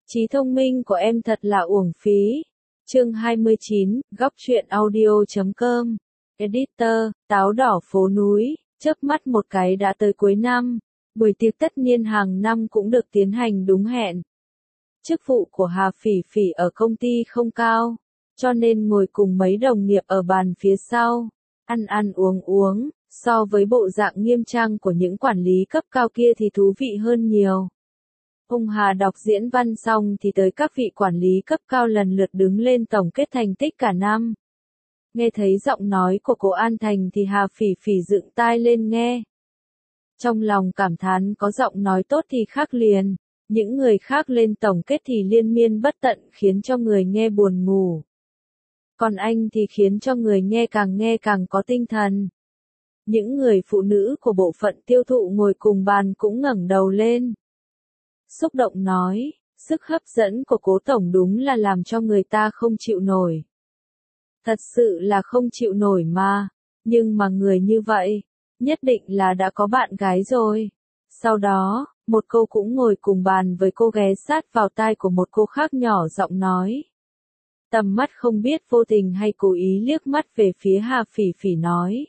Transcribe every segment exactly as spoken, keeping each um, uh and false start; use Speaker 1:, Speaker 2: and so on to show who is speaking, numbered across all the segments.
Speaker 1: Trí thông minh của em thật là uổng phí. Chương hai mươi chín, góc truyện audio chấm com. Editor, táo đỏ phố núi, chớp mắt một cái đã tới cuối năm. Buổi tiệc tất niên hàng năm cũng được tiến hành đúng hẹn. Chức vụ của Hà Phỉ Phỉ ở công ty không cao, cho nên ngồi cùng mấy đồng nghiệp ở bàn phía sau, ăn ăn uống uống, so với bộ dạng nghiêm trang của những quản lý cấp cao kia thì thú vị hơn nhiều. Ông Hà đọc diễn văn xong thì tới các vị quản lý cấp cao lần lượt đứng lên tổng kết thành tích cả năm. Nghe thấy giọng nói của cô An Thành thì Hà Phỉ Phỉ dựng tai lên nghe. Trong lòng cảm thán có giọng nói tốt thì khác liền, những người khác lên tổng kết thì liên miên bất tận khiến cho người nghe buồn ngủ. Còn anh thì khiến cho người nghe càng nghe càng có tinh thần. Những người phụ nữ của bộ phận tiêu thụ ngồi cùng bàn cũng ngẩng đầu lên. Xúc động nói, sức hấp dẫn của cố tổng đúng là làm cho người ta không chịu nổi. Thật sự là không chịu nổi mà, nhưng mà người như vậy, nhất định là đã có bạn gái rồi. Sau đó, một cô cũng ngồi cùng bàn với cô ghé sát vào tai của một cô khác nhỏ giọng nói. Tầm mắt không biết vô tình hay cố ý liếc mắt về phía Hà Phỉ Phỉ nói.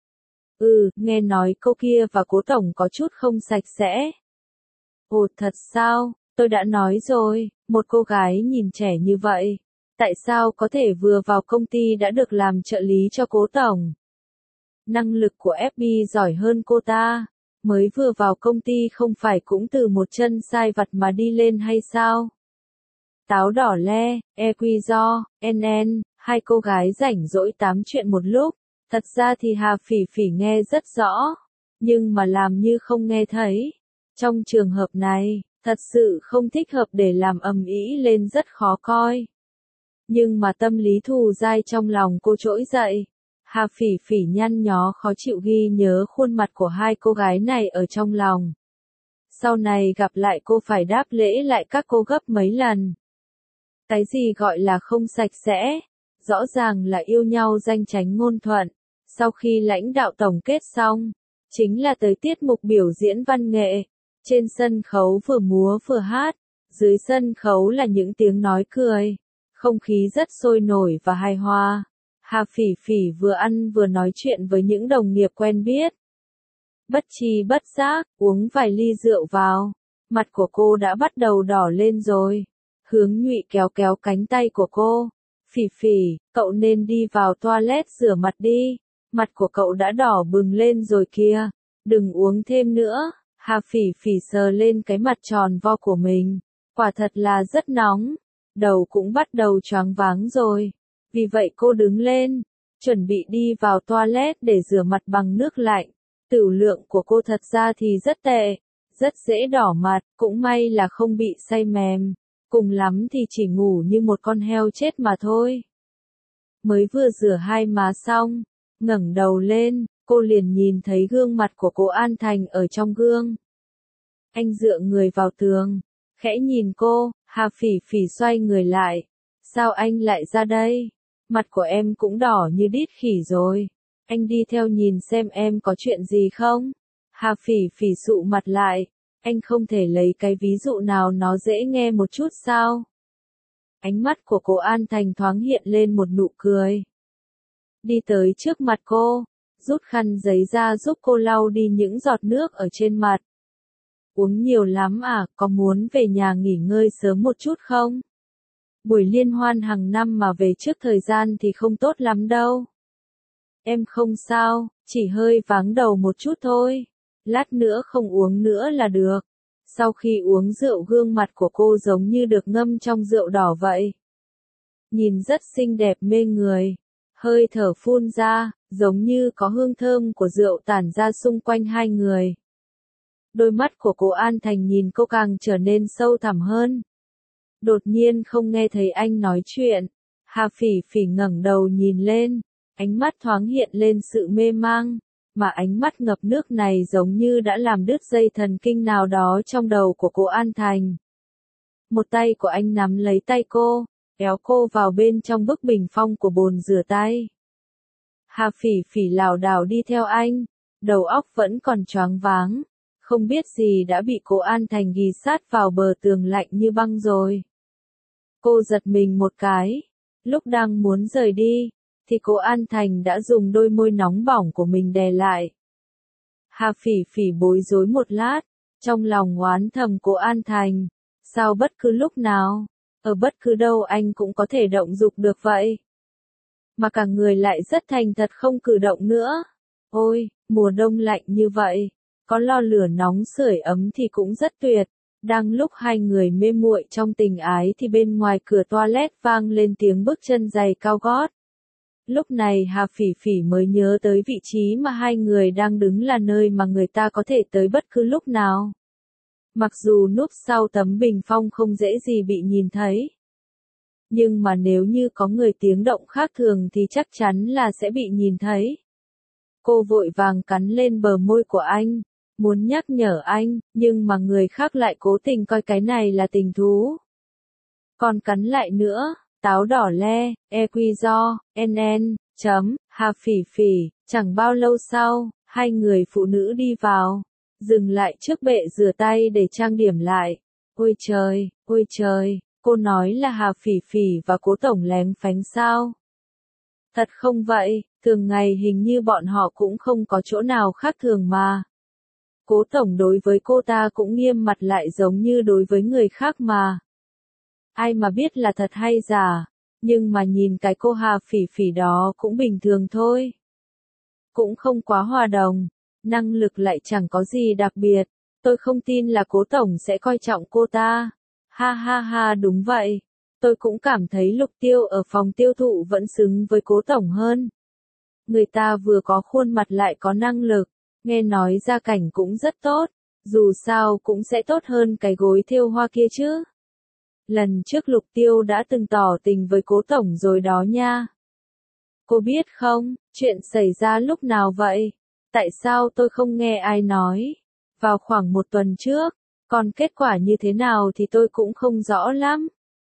Speaker 1: Ừ, nghe nói cô kia và cố tổng có chút không sạch sẽ. Ồ thật sao, tôi đã nói rồi, một cô gái nhìn trẻ như vậy, tại sao có thể vừa vào công ty đã được làm trợ lý cho cố tổng? Năng lực của ép bê giỏi hơn cô ta, mới vừa vào công ty không phải cũng từ một chân sai vặt mà đi lên hay sao? Táo đỏ le, e quy do, en en, hai cô gái rảnh rỗi tám chuyện một lúc, thật ra thì Hà Phỉ Phỉ nghe rất rõ, nhưng mà làm như không nghe thấy. Trong trường hợp này, thật sự không thích hợp để làm ầm ĩ lên rất khó coi. Nhưng mà tâm lý thù dai trong lòng cô trỗi dậy. Hà Phỉ Phỉ nhăn nhó khó chịu ghi nhớ khuôn mặt của hai cô gái này ở trong lòng. Sau này gặp lại cô phải đáp lễ lại các cô gấp mấy lần. Cái gì gọi là không sạch sẽ? Rõ ràng là yêu nhau danh chánh ngôn thuận. Sau khi lãnh đạo tổng kết xong, chính là tới tiết mục biểu diễn văn nghệ. Trên sân khấu vừa múa vừa hát, dưới sân khấu là những tiếng nói cười. Không khí rất sôi nổi và hài hòa. Hà Phỉ Phỉ vừa ăn vừa nói chuyện với những đồng nghiệp quen biết. Bất tri bất giác, uống vài ly rượu vào, mặt của cô đã bắt đầu đỏ lên rồi. Hướng Nhụy kéo kéo cánh tay của cô. Phỉ Phỉ, cậu nên đi vào toilet rửa mặt đi. Mặt của cậu đã đỏ bừng lên rồi kìa. Đừng uống thêm nữa. Hà Phỉ Phỉ sờ lên cái mặt tròn vo của mình. Quả thật là rất nóng. Đầu cũng bắt đầu choáng váng rồi. Vì vậy cô đứng lên, chuẩn bị đi vào toilet để rửa mặt bằng nước lạnh. Tửu lượng của cô thật ra thì rất tệ, rất dễ đỏ mặt, cũng may là không bị say mềm. Cùng lắm thì chỉ ngủ như một con heo chết mà thôi. Mới vừa rửa hai má xong, ngẩng đầu lên, cô liền nhìn thấy gương mặt của cô An Thành ở trong gương. Anh dựa người vào tường, khẽ nhìn cô, Hà Phỉ Phỉ xoay người lại. Sao anh lại ra đây? Mặt của em cũng đỏ như đít khỉ rồi. Anh đi theo nhìn xem em có chuyện gì không? Hà Phỉ Phỉ sụ mặt lại. Anh không thể lấy cái ví dụ nào nó dễ nghe một chút sao? Ánh mắt của cô An Thành thoáng hiện lên một nụ cười. Đi tới trước mặt cô, rút khăn giấy ra giúp cô lau đi những giọt nước ở trên mặt. Uống nhiều lắm à, có muốn về nhà nghỉ ngơi sớm một chút không? Buổi liên hoan hàng năm mà về trước thời gian thì không tốt lắm đâu. Em không sao, chỉ hơi váng đầu một chút thôi. Lát nữa không uống nữa là được. Sau khi uống rượu gương mặt của cô giống như được ngâm trong rượu đỏ vậy. Nhìn rất xinh đẹp mê người. Hơi thở phun ra, giống như có hương thơm của rượu tản ra xung quanh hai người. Đôi mắt của cô An Thành nhìn cô càng trở nên sâu thẳm hơn. Đột nhiên không nghe thấy anh nói chuyện. Hà Phỉ Phỉ ngẩng đầu nhìn lên. Ánh mắt thoáng hiện lên sự mê mang. Mà ánh mắt ngập nước này giống như đã làm đứt dây thần kinh nào đó trong đầu của cô An Thành. Một tay của anh nắm lấy tay cô, kéo cô vào bên trong bức bình phong của bồn rửa tay. Hà Phỉ Phỉ lảo đảo đi theo anh, đầu óc vẫn còn choáng váng, không biết gì đã bị cô An Thành ghì sát vào bờ tường lạnh như băng rồi. Cô giật mình một cái. Lúc đang muốn rời đi, thì Cố An Thành đã dùng đôi môi nóng bỏng của mình đè lại. Hà Phỉ Phỉ bối rối một lát, trong lòng oán thầm Cố An Thành. Sao bất cứ lúc nào, ở bất cứ đâu anh cũng có thể động dục được vậy? Mà cả người lại rất thành thật không cử động nữa. Ôi, mùa đông lạnh như vậy, có lò lửa nóng sưởi ấm thì cũng rất tuyệt. Đang lúc hai người mê muội trong tình ái thì bên ngoài cửa toilet vang lên tiếng bước chân giày cao gót. Lúc này Hà Phỉ Phỉ mới nhớ tới vị trí mà hai người đang đứng là nơi mà người ta có thể tới bất cứ lúc nào. Mặc dù núp sau tấm bình phong không dễ gì bị nhìn thấy. Nhưng mà nếu như có người tiếng động khác thường thì chắc chắn là sẽ bị nhìn thấy. Cô vội vàng cắn lên bờ môi của anh, muốn nhắc nhở anh, nhưng mà người khác lại cố tình coi cái này là tình thú. Còn cắn lại nữa, táo đỏ le, e quy do, nn, chấm, Hà Phỉ Phỉ, chẳng bao lâu sau, hai người phụ nữ đi vào, dừng lại trước bệ rửa tay để trang điểm lại. Ôi trời, ôi trời, cô nói là Hà Phỉ Phỉ và Cố Tổng lén phánh sao? Thật không vậy, thường ngày hình như bọn họ cũng không có chỗ nào khác thường mà. Cố Tổng đối với cô ta cũng nghiêm mặt lại giống như đối với người khác mà. Ai mà biết là thật hay giả, nhưng mà nhìn cái cô Hà Phỉ Phỉ đó cũng bình thường thôi. Cũng không quá hòa đồng, năng lực lại chẳng có gì đặc biệt, tôi không tin là Cố Tổng sẽ coi trọng cô ta. Ha ha ha, đúng vậy, tôi cũng cảm thấy Lục Tiêu ở phòng tiêu thụ vẫn xứng với Cố Tổng hơn. Người ta vừa có khuôn mặt lại có năng lực, nghe nói gia cảnh cũng rất tốt, dù sao cũng sẽ tốt hơn cái gối thêu hoa kia chứ. Lần trước Lục Tiêu đã từng tỏ tình với Cố Tổng rồi đó nha. Cô biết không, chuyện xảy ra lúc nào vậy? Tại sao tôi không nghe ai nói? Vào khoảng một tuần trước, còn kết quả như thế nào thì tôi cũng không rõ lắm.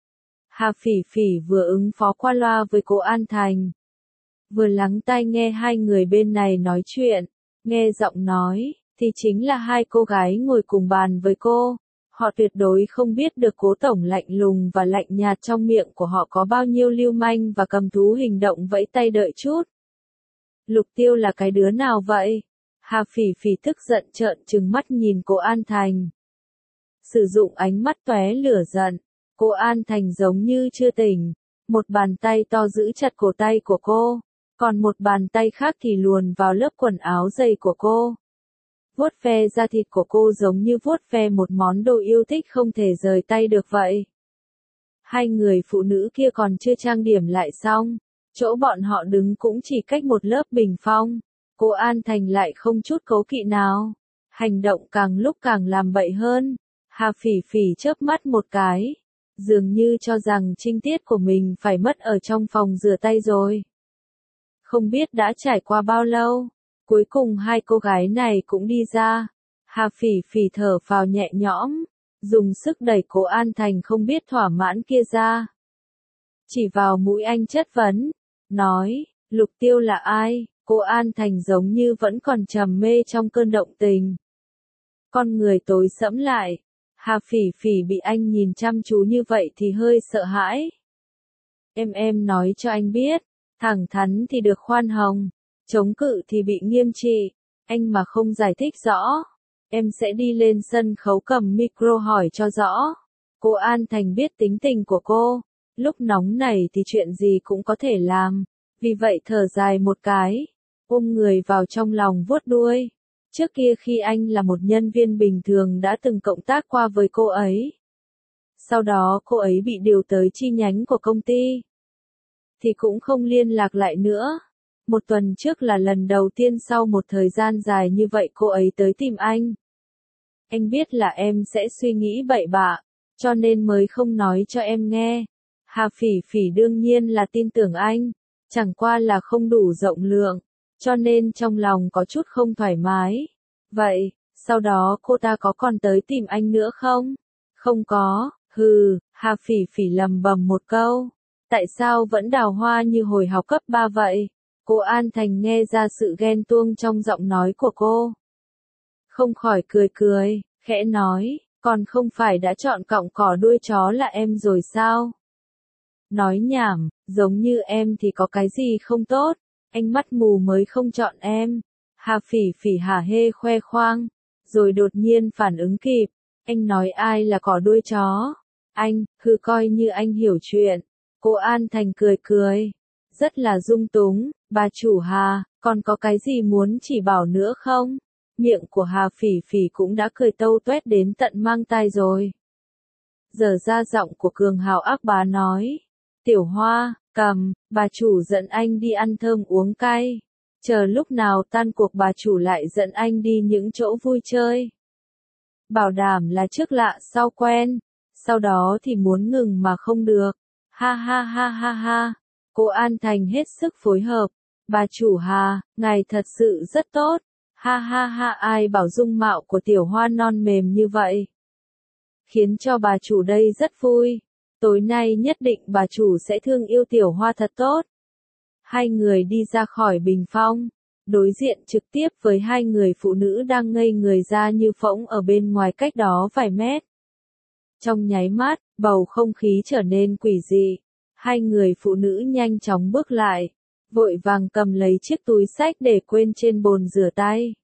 Speaker 1: Hà Phỉ Phỉ vừa ứng phó qua loa với Cố An Thành, vừa lắng tai nghe hai người bên này nói chuyện, nghe giọng nói, thì chính là hai cô gái ngồi cùng bàn với cô. Họ tuyệt đối không biết được Cố Tổng lạnh lùng và lạnh nhạt trong miệng của họ có bao nhiêu lưu manh và cầm thú hình động vẫy tay đợi chút. Lục Tiêu là cái đứa nào vậy? Hà Phỉ Phỉ tức giận trợn trừng mắt nhìn Cố An Thành. Sử dụng ánh mắt tóe lửa giận, Cố An Thành giống như chưa tỉnh, một bàn tay to giữ chặt cổ tay của cô, còn một bàn tay khác thì luồn vào lớp quần áo dày của cô. Vuốt ve da thịt của cô giống như vuốt ve một món đồ yêu thích không thể rời tay được vậy. Hai người phụ nữ kia còn chưa trang điểm lại xong, chỗ bọn họ đứng cũng chỉ cách một lớp bình phong. Cố An Thành lại không chút cố kỵ nào, hành động càng lúc càng làm bậy hơn. Hà Phỉ Phỉ chớp mắt một cái, dường như cho rằng trinh tiết của mình phải mất ở trong phòng rửa tay rồi. Không biết đã trải qua bao lâu, cuối cùng hai cô gái này cũng đi ra. Hà Phỉ Phỉ thở phào nhẹ nhõm, dùng sức đẩy Cố An Thành không biết thỏa mãn kia ra. Chỉ vào mũi anh chất vấn, nói, Lục Tiêu là ai? Cố An Thành giống như vẫn còn trầm mê trong cơn động tình. Con người tối sẫm lại, Hà Phỉ Phỉ bị anh nhìn chăm chú như vậy thì hơi sợ hãi. Em em nói cho anh biết, thẳng thắn thì được khoan hồng, chống cự thì bị nghiêm trị, anh mà không giải thích rõ, em sẽ đi lên sân khấu cầm micro hỏi cho rõ. Cố An Thành biết tính tình của cô, lúc nóng này thì chuyện gì cũng có thể làm, vì vậy thở dài một cái, ôm người vào trong lòng vuốt đuôi. Trước kia khi anh là một nhân viên bình thường đã từng cộng tác qua với cô ấy. Sau đó cô ấy bị điều tới chi nhánh của công ty, thì cũng không liên lạc lại nữa. Một tuần trước là lần đầu tiên sau một thời gian dài như vậy cô ấy tới tìm anh. Anh biết là em sẽ suy nghĩ bậy bạ, cho nên mới không nói cho em nghe. Hà Phỉ Phỉ đương nhiên là tin tưởng anh, chẳng qua là không đủ rộng lượng, cho nên trong lòng có chút không thoải mái. Vậy, sau đó cô ta có còn tới tìm anh nữa không? Không có, hừ, Hà Phỉ Phỉ lầm bầm một câu. Tại sao vẫn đào hoa như hồi học cấp ba vậy? Cố An Thành nghe ra sự ghen tuông trong giọng nói của cô. Không khỏi cười cười, khẽ nói, còn không phải đã chọn cọng cỏ đuôi chó là em rồi sao? Nói nhảm, giống như em thì có cái gì không tốt, anh mắt mù mới không chọn em. Hà Phỉ Phỉ hả hê khoe khoang, rồi đột nhiên phản ứng kịp, anh nói ai là cỏ đuôi chó? Anh, hừ coi như anh hiểu chuyện. Cô An Thành cười cười, rất là dung túng, bà chủ Hà, còn có cái gì muốn chỉ bảo nữa không? Miệng của Hà Phỉ Phỉ cũng đã cười tâu tuét đến tận mang tai rồi. Giờ ra giọng của cường hào ác bá nói, Tiểu Hoa, cầm, bà chủ dẫn anh đi ăn thơm uống cay. Chờ lúc nào tan cuộc bà chủ lại dẫn anh đi những chỗ vui chơi. Bảo đảm là trước lạ sau quen, sau đó thì muốn ngừng mà không được. Ha ha ha ha ha. Cô An Thành hết sức phối hợp. Bà chủ Hà, ngài thật sự rất tốt. Ha ha ha, ai bảo dung mạo của Tiểu Hoa non mềm như vậy. Khiến cho bà chủ đây rất vui. Tối nay nhất định bà chủ sẽ thương yêu Tiểu Hoa thật tốt. Hai người đi ra khỏi bình phong, đối diện trực tiếp với hai người phụ nữ đang ngây người ra như phỗng ở bên ngoài cách đó vài mét. Trong nháy mắt, bầu không khí trở nên quỷ dị. Hai người phụ nữ nhanh chóng bước lại, vội vàng cầm lấy chiếc túi xách để quên trên bồn rửa tay.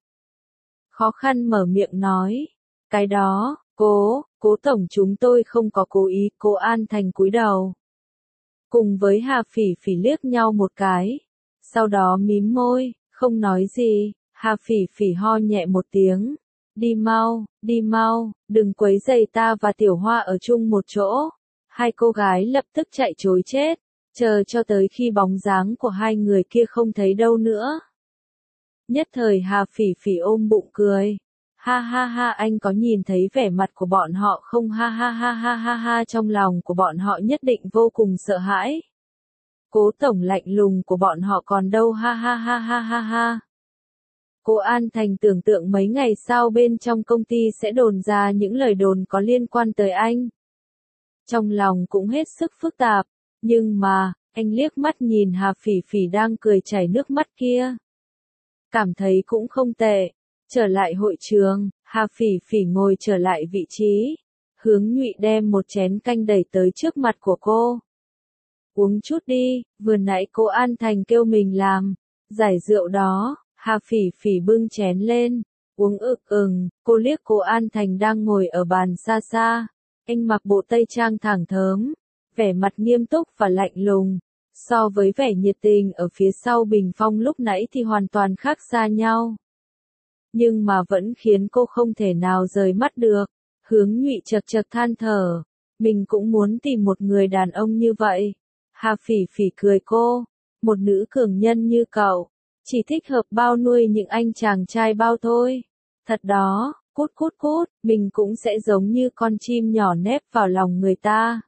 Speaker 1: Khó khăn mở miệng nói, cái đó, cố, cố tổng chúng tôi không có cố ý. Cô An Thành cúi đầu. Cùng với Hà Phỉ Phỉ liếc nhau một cái. Sau đó mím môi, không nói gì. Hà Phỉ Phỉ ho nhẹ một tiếng. Đi mau, đi mau, đừng quấy rầy ta và Tiểu Hoa ở chung một chỗ. Hai cô gái lập tức chạy trối chết, chờ cho tới khi bóng dáng của hai người kia không thấy đâu nữa. Nhất thời Hà Phỉ Phỉ ôm bụng cười. Ha ha ha, anh có nhìn thấy vẻ mặt của bọn họ không? Ha ha ha ha ha ha, trong lòng của bọn họ nhất định vô cùng sợ hãi. Cố tổng lạnh lùng của bọn họ còn đâu? Ha ha ha ha ha ha. Cô An Thành tưởng tượng mấy ngày sau bên trong công ty sẽ đồn ra những lời đồn có liên quan tới anh. Trong lòng cũng hết sức phức tạp, nhưng mà, anh liếc mắt nhìn Hà Phỉ Phỉ đang cười chảy nước mắt kia. Cảm thấy cũng không tệ. Trở lại hội trường, Hà Phỉ Phỉ ngồi trở lại vị trí. Hướng Nhụy đem một chén canh đẩy tới trước mặt của cô. Uống chút đi, vừa nãy cô An Thành kêu mình làm. Giải rượu đó, Hà Phỉ Phỉ bưng chén lên. Uống ực ừng, cô liếc cô An Thành đang ngồi ở bàn xa xa. Anh mặc bộ tây trang thẳng thớm, vẻ mặt nghiêm túc và lạnh lùng. So với vẻ nhiệt tình ở phía sau bình phong lúc nãy thì hoàn toàn khác xa nhau. Nhưng mà vẫn khiến cô không thể nào rời mắt được. Hướng Nhụy chật chật than thở. Mình cũng muốn tìm một người đàn ông như vậy. Hà Phỉ Phỉ cười cô. Một nữ cường nhân như cậu, chỉ thích hợp bao nuôi những anh chàng trai bao thôi. Thật đó, cút cút cút, mình cũng sẽ giống như con chim nhỏ nép vào lòng người ta.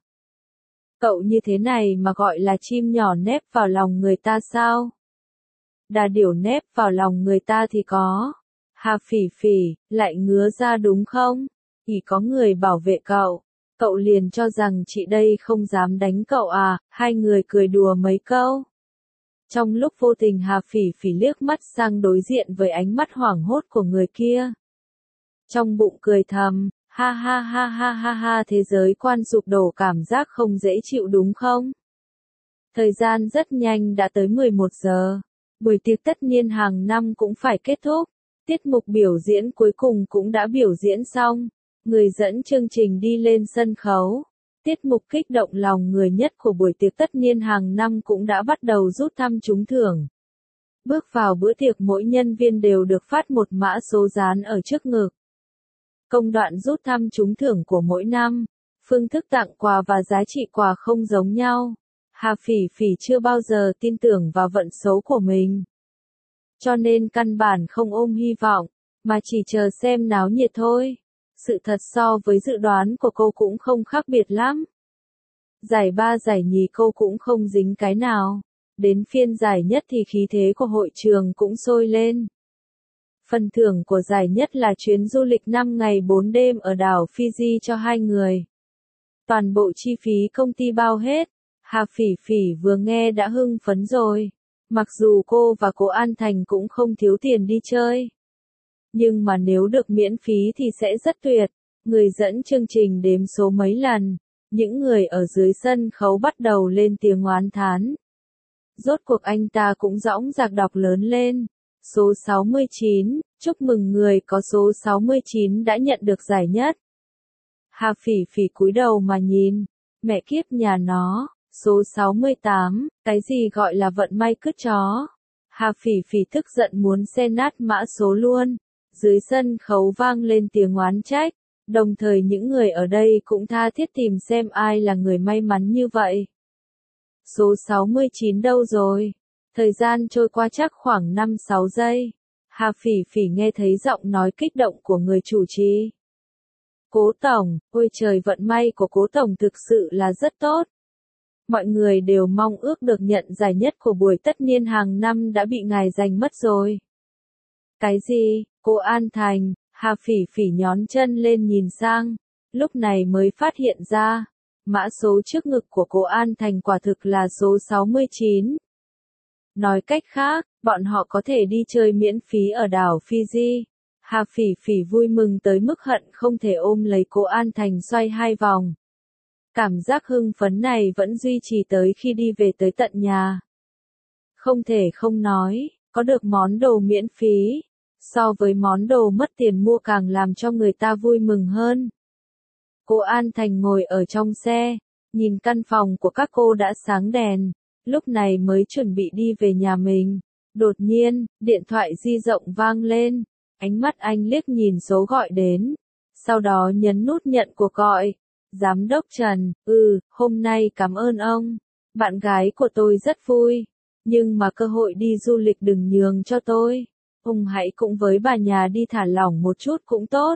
Speaker 1: Cậu như thế này mà gọi là chim nhỏ nép vào lòng người ta sao? Đà điểu nép vào lòng người ta thì có. Hà Phỉ Phỉ, lại ngứa ra đúng không? Chỉ có người bảo vệ cậu. Cậu liền cho rằng chị đây không dám đánh cậu à? Hai người cười đùa mấy câu. Trong lúc vô tình Hà Phỉ Phỉ liếc mắt sang đối diện với ánh mắt hoảng hốt của người kia. Trong bụng cười thầm, ha ha ha ha ha ha, thế giới quan sụp đổ, cảm giác không dễ chịu đúng không? Thời gian rất nhanh đã tới mười một giờ. Buổi tiệc tất niên hàng năm cũng phải kết thúc. Tiết mục biểu diễn cuối cùng cũng đã biểu diễn xong. Người dẫn chương trình đi lên sân khấu. Tiết mục kích động lòng người nhất của buổi tiệc tất niên hàng năm cũng đã bắt đầu rút thăm trúng thưởng. Bước vào bữa tiệc mỗi nhân viên đều được phát một mã số dán ở trước ngực. Công đoạn rút thăm trúng thưởng của mỗi năm, phương thức tặng quà và giá trị quà không giống nhau. Hà Phỉ Phỉ chưa bao giờ tin tưởng vào vận số của mình. Cho nên căn bản không ôm hy vọng, mà chỉ chờ xem náo nhiệt thôi. Sự thật so với dự đoán của cô cũng không khác biệt lắm. Giải ba giải nhì cô cũng không dính cái nào. Đến phiên giải nhất thì khí thế của hội trường cũng sôi lên. Phần thưởng của giải nhất là chuyến du lịch năm ngày bốn đêm ở đảo Fiji cho hai người. Toàn bộ chi phí công ty bao hết. Hà Phỉ Phỉ vừa nghe đã hưng phấn rồi. Mặc dù cô và cô An Thành cũng không thiếu tiền đi chơi. Nhưng mà nếu được miễn phí thì sẽ rất tuyệt. Người dẫn chương trình đếm số mấy lần. Những người ở dưới sân khấu bắt đầu lên tiếng oán thán. Rốt cuộc anh ta cũng dõng dạc đọc lớn lên. Số sáu mươi chín, chúc mừng người có số sáu mươi chín đã nhận được giải nhất. Hà Phỉ Phỉ cúi đầu mà nhìn, mẹ kiếp nhà nó, số sáu mươi tám, cái gì gọi là vận may cứt chó. Hà Phỉ Phỉ tức giận muốn xé nát mã số luôn. Dưới sân khấu vang lên tiếng oán trách, đồng thời những người ở đây cũng tha thiết tìm xem ai là người may mắn như vậy. Số sáu mươi chín đâu rồi? Thời gian trôi qua chắc khoảng năm sáu giây. Hà Phỉ Phỉ nghe thấy giọng nói kích động của người chủ trì. Cố Tổng, ôi trời, vận may của Cố Tổng thực sự là rất tốt. Mọi người đều mong ước được nhận giải nhất của buổi tất niên hàng năm đã bị ngài giành mất rồi. Cái gì? Cô An Thành? Hà Phỉ Phỉ nhón chân lên nhìn sang, lúc này mới phát hiện ra, mã số trước ngực của cô An Thành quả thực là số sáu mươi chín. Nói cách khác, bọn họ có thể đi chơi miễn phí ở đảo Fiji. Hà Phỉ Phỉ vui mừng tới mức hận không thể ôm lấy cô An Thành xoay hai vòng. Cảm giác hưng phấn này vẫn duy trì tới khi đi về tới tận nhà. Không thể không nói, có được món đồ miễn phí, so với món đồ mất tiền mua càng làm cho người ta vui mừng hơn. Cô An Thành ngồi ở trong xe, nhìn căn phòng của các cô đã sáng đèn, lúc này mới chuẩn bị đi về nhà mình. Đột nhiên, điện thoại di động vang lên, ánh mắt anh liếc nhìn số gọi đến, sau đó nhấn nút nhận cuộc gọi. Giám đốc Trần, ừ, hôm nay cảm ơn ông. Bạn gái của tôi rất vui, nhưng mà cơ hội đi du lịch đừng nhường cho tôi. Ông hãy cùng với bà nhà đi thả lỏng một chút cũng tốt.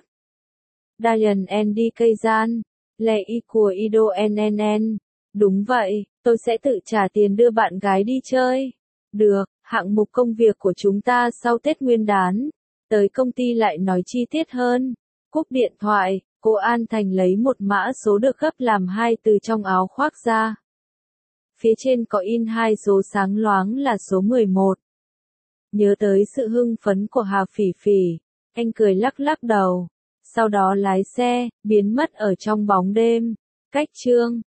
Speaker 1: Diane Andy Kazan, Lệ y của Ido en en en. Đúng vậy, tôi sẽ tự trả tiền đưa bạn gái đi chơi. Được, hạng mục công việc của chúng ta sau Tết Nguyên đán. Tới công ty lại nói chi tiết hơn. Cúp điện thoại, cô An Thành lấy một mã số được gấp làm hai từ trong áo khoác ra. Phía trên có in hai số sáng loáng là số mười một. Nhớ tới sự hưng phấn của Hà Phỉ Phỉ, anh cười lắc lắc đầu, sau đó lái xe, biến mất ở trong bóng đêm. Cách chương